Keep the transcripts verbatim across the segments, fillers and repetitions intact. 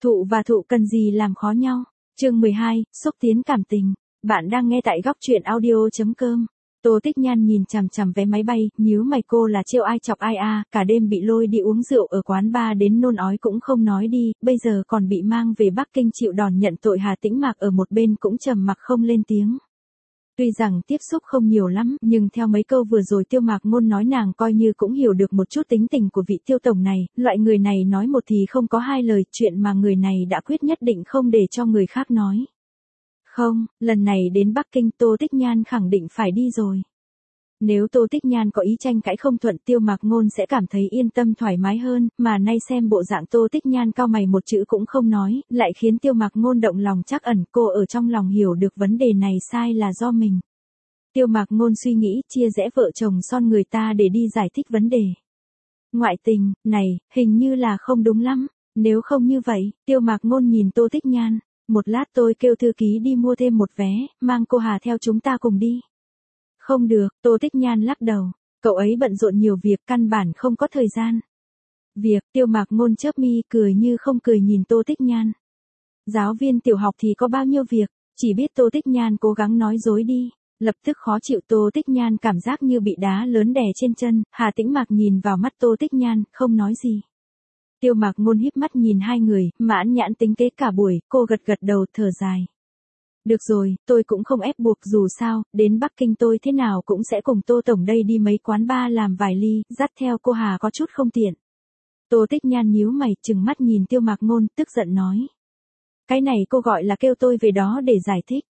Thụ và thụ cần gì làm khó nhau. Chương mười hai, xúc tiến cảm tình. Bạn đang nghe tại góc truyện audio chấm com. Tô Tích Nhan nhìn chằm chằm vé máy bay, nhíu mày, cô là trêu ai chọc ai à, cả đêm bị lôi đi uống rượu ở quán bar đến nôn ói cũng không nói đi, bây giờ còn bị mang về Bắc Kinh chịu đòn nhận tội. Hà Tĩnh Mạc ở một bên cũng trầm mặc không lên tiếng. Tuy rằng tiếp xúc không nhiều lắm, nhưng theo mấy câu vừa rồi Tiêu Mạc Ngôn nói nàng coi như cũng hiểu được một chút tính tình của vị Tiêu tổng này, loại người này nói một thì không có hai lời, chuyện mà người này đã quyết nhất định không để cho người khác nói. Không, lần này đến Bắc Kinh Tô Tích Nhan khẳng định phải đi rồi. Nếu Tô Tích Nhan có ý tranh cãi không thuận, Tiêu Mạc Ngôn sẽ cảm thấy yên tâm thoải mái hơn, mà nay xem bộ dạng Tô Tích Nhan cau mày một chữ cũng không nói, lại khiến Tiêu Mạc Ngôn động lòng trắc ẩn, cô ở trong lòng hiểu được vấn đề này sai là do mình. Tiêu Mạc Ngôn suy nghĩ chia rẽ vợ chồng son người ta để đi giải thích vấn đề. Ngoại tình, này, hình như là không đúng lắm, nếu không như vậy, Tiêu Mạc Ngôn nhìn Tô Tích Nhan, một lát tôi kêu thư ký đi mua thêm một vé, mang cô Hà theo chúng ta cùng đi. Không được, Tô Tích Nhan lắc đầu, cậu ấy bận rộn nhiều việc căn bản không có thời gian. Việc, Tiêu Mạc Ngôn chớp mi cười như không cười nhìn Tô Tích Nhan. Giáo viên tiểu học thì có bao nhiêu việc, chỉ biết Tô Tích Nhan cố gắng nói dối đi, lập tức khó chịu. Tô Tích Nhan cảm giác như bị đá lớn đè trên chân, Hà Tĩnh Mạc nhìn vào mắt Tô Tích Nhan, không nói gì. Tiêu Mạc Ngôn híp mắt nhìn hai người, mãn nhãn tính kế cả buổi, cô gật gật đầu thở dài. Được rồi, tôi cũng không ép buộc, dù sao, đến Bắc Kinh tôi thế nào cũng sẽ cùng Tô tổng đây đi mấy quán bar làm vài ly, dắt theo cô Hà có chút không tiện. Tô Tích Nhan nhíu mày, trừng mắt nhìn Tiêu Mạc Ngôn, tức giận nói. Cái này cô gọi là kêu tôi về đó để giải thích.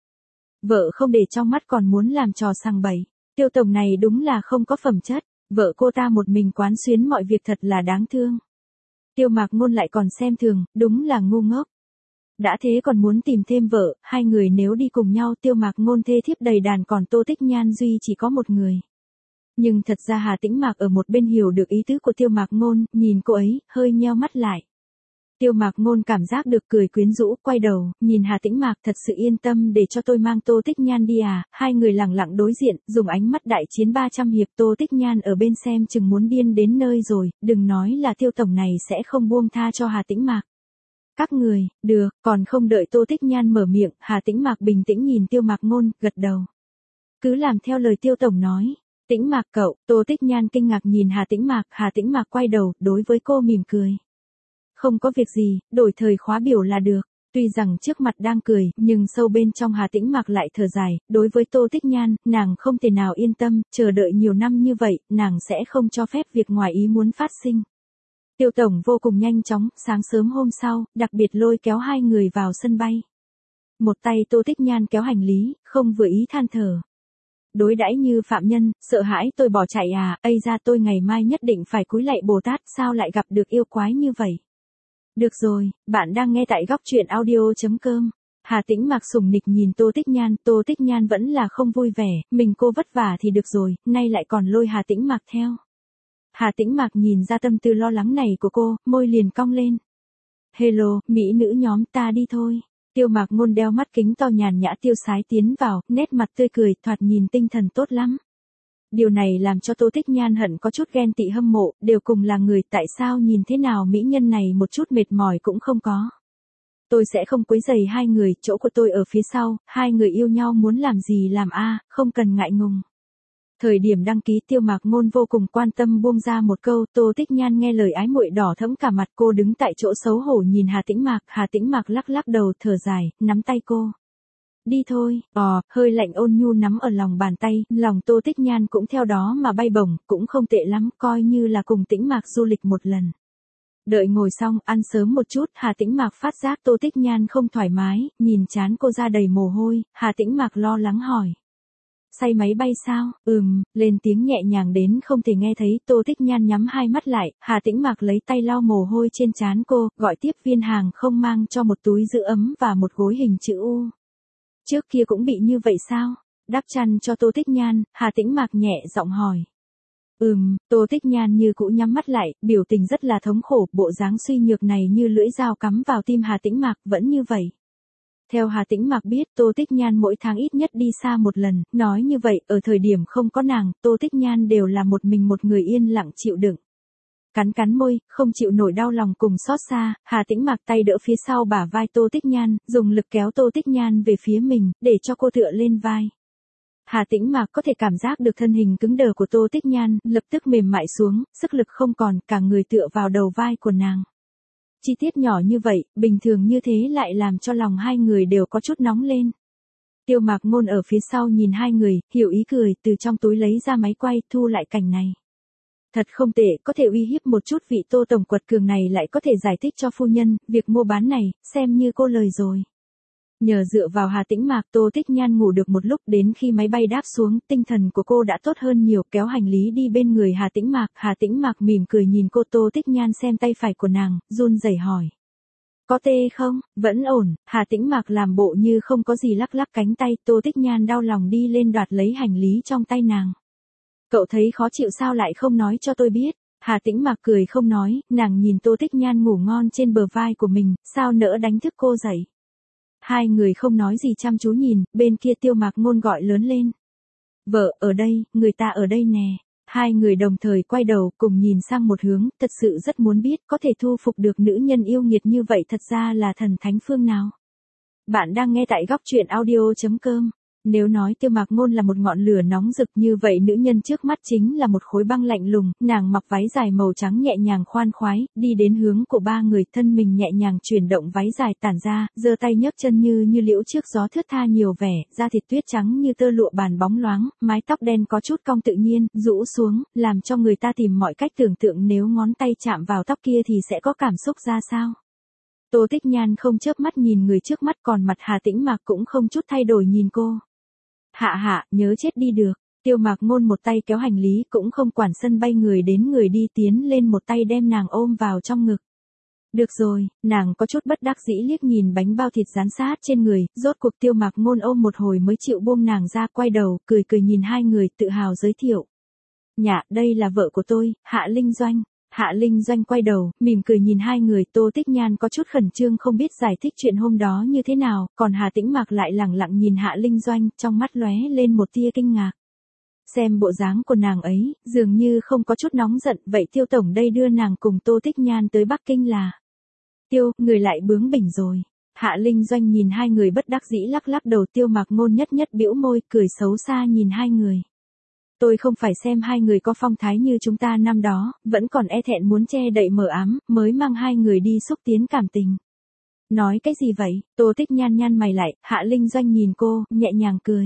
Vợ không để trong mắt còn muốn làm trò sằng bậy, Tiêu tổng này đúng là không có phẩm chất, vợ cô ta một mình quán xuyến mọi việc thật là đáng thương. Tiêu Mạc Ngôn lại còn xem thường, đúng là ngu ngốc. Đã thế còn muốn tìm thêm vợ, hai người nếu đi cùng nhau Tiêu Mạc Ngôn thê thiếp đầy đàn, còn Tô Tích Nhan duy chỉ có một người. Nhưng thật ra Hà Tĩnh Mạc ở một bên hiểu được ý tứ của Tiêu Mạc Ngôn, nhìn cô ấy, hơi nheo mắt lại. Tiêu Mạc Ngôn cảm giác được cười quyến rũ, quay đầu, nhìn Hà Tĩnh Mạc, thật sự yên tâm để cho tôi mang Tô Tích Nhan đi à. Hai người lẳng lặng đối diện, dùng ánh mắt đại chiến ba trăm hiệp. Tô Tích Nhan ở bên xem chừng muốn điên đến nơi rồi, đừng nói là Tiêu tổng này sẽ không buông tha cho Hà Tĩnh Mạc. Các người, được, còn không đợi Tô Tích Nhan mở miệng, Hà Tĩnh Mạc bình tĩnh nhìn Tiêu Mạc Ngôn, gật đầu. Cứ làm theo lời Tiêu tổng nói. Tĩnh Mạc cậu, Tô Tích Nhan kinh ngạc nhìn Hà Tĩnh Mạc, Hà Tĩnh Mạc quay đầu, đối với cô mỉm cười. Không có việc gì, đổi thời khóa biểu là được. Tuy rằng trước mặt đang cười, nhưng sâu bên trong Hà Tĩnh Mạc lại thở dài, đối với Tô Tích Nhan, nàng không thể nào yên tâm, chờ đợi nhiều năm như vậy, nàng sẽ không cho phép việc ngoài ý muốn phát sinh. Tiêu tổng vô cùng nhanh chóng, sáng sớm hôm sau, đặc biệt lôi kéo hai người vào sân bay. Một tay Tô Tích Nhan kéo hành lý, không vừa ý than thở. Đối đãi như phạm nhân, sợ hãi tôi bỏ chạy à, ây ra tôi ngày mai nhất định phải cúi lạy Bồ Tát, sao lại gặp được yêu quái như vậy. Được rồi, bạn đang nghe tại góc truyện audio chấm com. Hà Tĩnh Mạc sủng nịch nhìn Tô Tích Nhan, Tô Tích Nhan vẫn là không vui vẻ, mình cô vất vả thì được rồi, nay lại còn lôi Hà Tĩnh Mạc theo. Hà Tĩnh Mạc nhìn ra tâm tư lo lắng này của cô, môi liền cong lên. Hello, mỹ nữ nhóm, ta đi thôi. Tiêu Mạc Ngôn đeo mắt kính to nhàn nhã tiêu sái tiến vào, nét mặt tươi cười, thoạt nhìn tinh thần tốt lắm. Điều này làm cho Tô Tích Nhan hận có chút ghen tị hâm mộ, đều cùng là người, tại sao nhìn thế nào mỹ nhân này một chút mệt mỏi cũng không có. Tôi sẽ không quấy rầy hai người, chỗ của tôi ở phía sau, hai người yêu nhau muốn làm gì làm a, không cần ngại ngùng. Thời điểm đăng ký Tiêu Mạc Ngôn vô cùng quan tâm buông ra một câu, Tô Tích Nhan nghe lời ái muội đỏ thẫm cả mặt, cô đứng tại chỗ xấu hổ nhìn Hà Tĩnh Mạc, Hà Tĩnh Mạc lắc lắc đầu thở dài, nắm tay cô. Đi thôi, ò, hơi lạnh ôn nhu nắm ở lòng bàn tay, lòng Tô Tích Nhan cũng theo đó mà bay bổng, cũng không tệ lắm, coi như là cùng Tĩnh Mạc du lịch một lần. Đợi ngồi xong, ăn sớm một chút, Hà Tĩnh Mạc phát giác Tô Tích Nhan không thoải mái, nhìn trán cô ra đầy mồ hôi, Hà Tĩnh Mạc lo lắng hỏi. Say máy bay sao? Ừm, lên tiếng nhẹ nhàng đến không thể nghe thấy. Tô Tích Nhan nhắm hai mắt lại, Hà Tĩnh Mạc lấy tay lau mồ hôi trên trán cô, gọi tiếp viên hàng không mang cho một túi giữ ấm và một gối hình chữ U. Trước kia cũng bị như vậy sao? Đắp chăn cho Tô Tích Nhan, Hà Tĩnh Mạc nhẹ giọng hỏi. Ừm, Tô Tích Nhan như cũ nhắm mắt lại, biểu tình rất là thống khổ, bộ dáng suy nhược này như lưỡi dao cắm vào tim Hà Tĩnh Mạc, vẫn như vậy. Theo Hà Tĩnh Mạc biết, Tô Tích Nhan mỗi tháng ít nhất đi xa một lần, nói như vậy, ở thời điểm không có nàng, Tô Tích Nhan đều là một mình một người yên lặng chịu đựng. Cắn cắn môi, không chịu nổi đau lòng cùng xót xa, Hà Tĩnh Mạc tay đỡ phía sau bả vai Tô Tích Nhan, dùng lực kéo Tô Tích Nhan về phía mình, để cho cô tựa lên vai. Hà Tĩnh Mạc có thể cảm giác được thân hình cứng đờ của Tô Tích Nhan, lập tức mềm mại xuống, sức lực không còn, cả người tựa vào đầu vai của nàng. Chi tiết nhỏ như vậy, bình thường như thế lại làm cho lòng hai người đều có chút nóng lên. Tiêu Mạc Ngôn ở phía sau nhìn hai người, hiểu ý cười, từ trong túi lấy ra máy quay, thu lại cảnh này. Thật không tệ, có thể uy hiếp một chút vị Tô tổng quật cường này lại có thể giải thích cho phu nhân, việc mua bán này, xem như cô lời rồi. Nhờ dựa vào Hà Tĩnh Mạc, Tô Tích Nhan ngủ được một lúc, đến khi máy bay đáp xuống, tinh thần của cô đã tốt hơn nhiều, kéo hành lý đi bên người Hà Tĩnh Mạc. Hà Tĩnh Mạc mỉm cười nhìn cô. Tô Tích Nhan xem tay phải của nàng, run rẩy hỏi. Có tê không? Vẫn ổn. Hà Tĩnh Mạc làm bộ như không có gì, lắc lắc cánh tay. Tô Tích Nhan đau lòng đi lên đoạt lấy hành lý trong tay nàng. Cậu thấy khó chịu sao lại không nói cho tôi biết? Hà Tĩnh Mạc cười không nói, nàng nhìn Tô Tích Nhan ngủ ngon trên bờ vai của mình, sao nỡ đánh thức cô dậy. Hai người không nói gì chăm chú nhìn, bên kia Tiêu Mạc Ngôn gọi lớn lên. Vợ, ở đây, người ta ở đây nè. Hai người đồng thời quay đầu cùng nhìn sang một hướng, thật sự rất muốn biết có thể thu phục được nữ nhân yêu nghiệt như vậy thật ra là thần thánh phương nào. Bạn đang nghe tại góc truyện audio chấm com. Nếu nói Tiêu Mạc Ngôn là một ngọn lửa nóng rực, như vậy nữ nhân trước mắt chính là một khối băng lạnh lùng. Nàng mặc váy dài màu trắng nhẹ nhàng khoan khoái, đi đến hướng của ba người, thân mình nhẹ nhàng chuyển động, váy dài tản ra, giơ tay nhấc chân như như liễu trước gió, thướt tha nhiều vẻ, da thịt tuyết trắng như tơ lụa bàn bóng loáng, mái tóc đen có chút cong tự nhiên, rũ xuống, làm cho người ta tìm mọi cách tưởng tượng nếu ngón tay chạm vào tóc kia thì sẽ có cảm xúc ra sao. Tô Tích Nhan không chớp mắt nhìn người trước mắt, còn mặt Hà Tĩnh Mạc cũng không chút thay đổi nhìn cô. Hạ hạ, nhớ chết đi được. Tiêu Mạc Ngôn một tay kéo hành lý, cũng không quản sân bay người đến người đi, tiến lên một tay đem nàng ôm vào trong ngực. Được rồi, nàng có chút bất đắc dĩ liếc nhìn bánh bao thịt dán sát trên người, rốt cuộc Tiêu Mạc Ngôn ôm một hồi mới chịu buông nàng ra, quay đầu, cười cười nhìn hai người, tự hào giới thiệu. Nhạ, đây là vợ của tôi, Hạ Linh Doanh. Hạ Linh Doanh quay đầu, mỉm cười nhìn hai người. Tô Tích Nhan có chút khẩn trương không biết giải thích chuyện hôm đó như thế nào, còn Hà Tĩnh Mạc lại lẳng lặng nhìn Hạ Linh Doanh, trong mắt lóe lên một tia kinh ngạc. Xem bộ dáng của nàng ấy, dường như không có chút nóng giận, vậy Tiêu tổng đây đưa nàng cùng Tô Tích Nhan tới Bắc Kinh là? Tiêu, người lại bướng bỉnh rồi. Hạ Linh Doanh nhìn hai người bất đắc dĩ lắc lắc đầu. Tiêu Mạc Ngôn nhất nhất bĩu môi, cười xấu xa nhìn hai người. Tôi không phải xem hai người có phong thái như chúng ta năm đó, vẫn còn e thẹn muốn che đậy mờ ám, mới mang hai người đi xúc tiến cảm tình. Nói cái gì vậy? Tô Tích Nhan nhăn mày lại, Hạ Linh Doanh nhìn cô, nhẹ nhàng cười.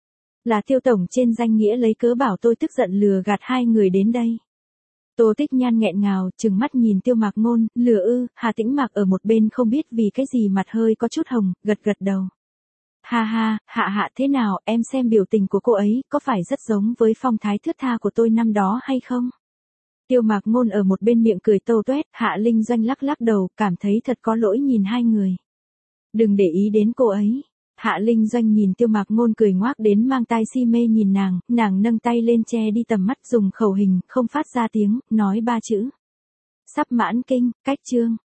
Là Tiêu tổng trên danh nghĩa lấy cớ bảo tôi tức giận lừa gạt hai người đến đây. Tô Tích Nhan nghẹn ngào, trừng mắt nhìn Tiêu Mạc Ngôn, lừa ư? Hà Tĩnh Mạc ở một bên không biết vì cái gì mặt hơi có chút hồng, gật gật đầu. Ha ha, Hạ Hạ thế nào, em xem biểu tình của cô ấy, có phải rất giống với phong thái thướt tha của tôi năm đó hay không? Tiêu Mạc Ngôn ở một bên miệng cười tâu tuét. Hạ Linh Doanh lắc lắc đầu, cảm thấy thật có lỗi nhìn hai người. Đừng để ý đến cô ấy. Hạ Linh Doanh nhìn Tiêu Mạc Ngôn cười ngoác đến mang tai si mê nhìn nàng, nàng nâng tay lên che đi tầm mắt, dùng khẩu hình, không phát ra tiếng, nói ba chữ. Sắp mãn kinh, cách chương.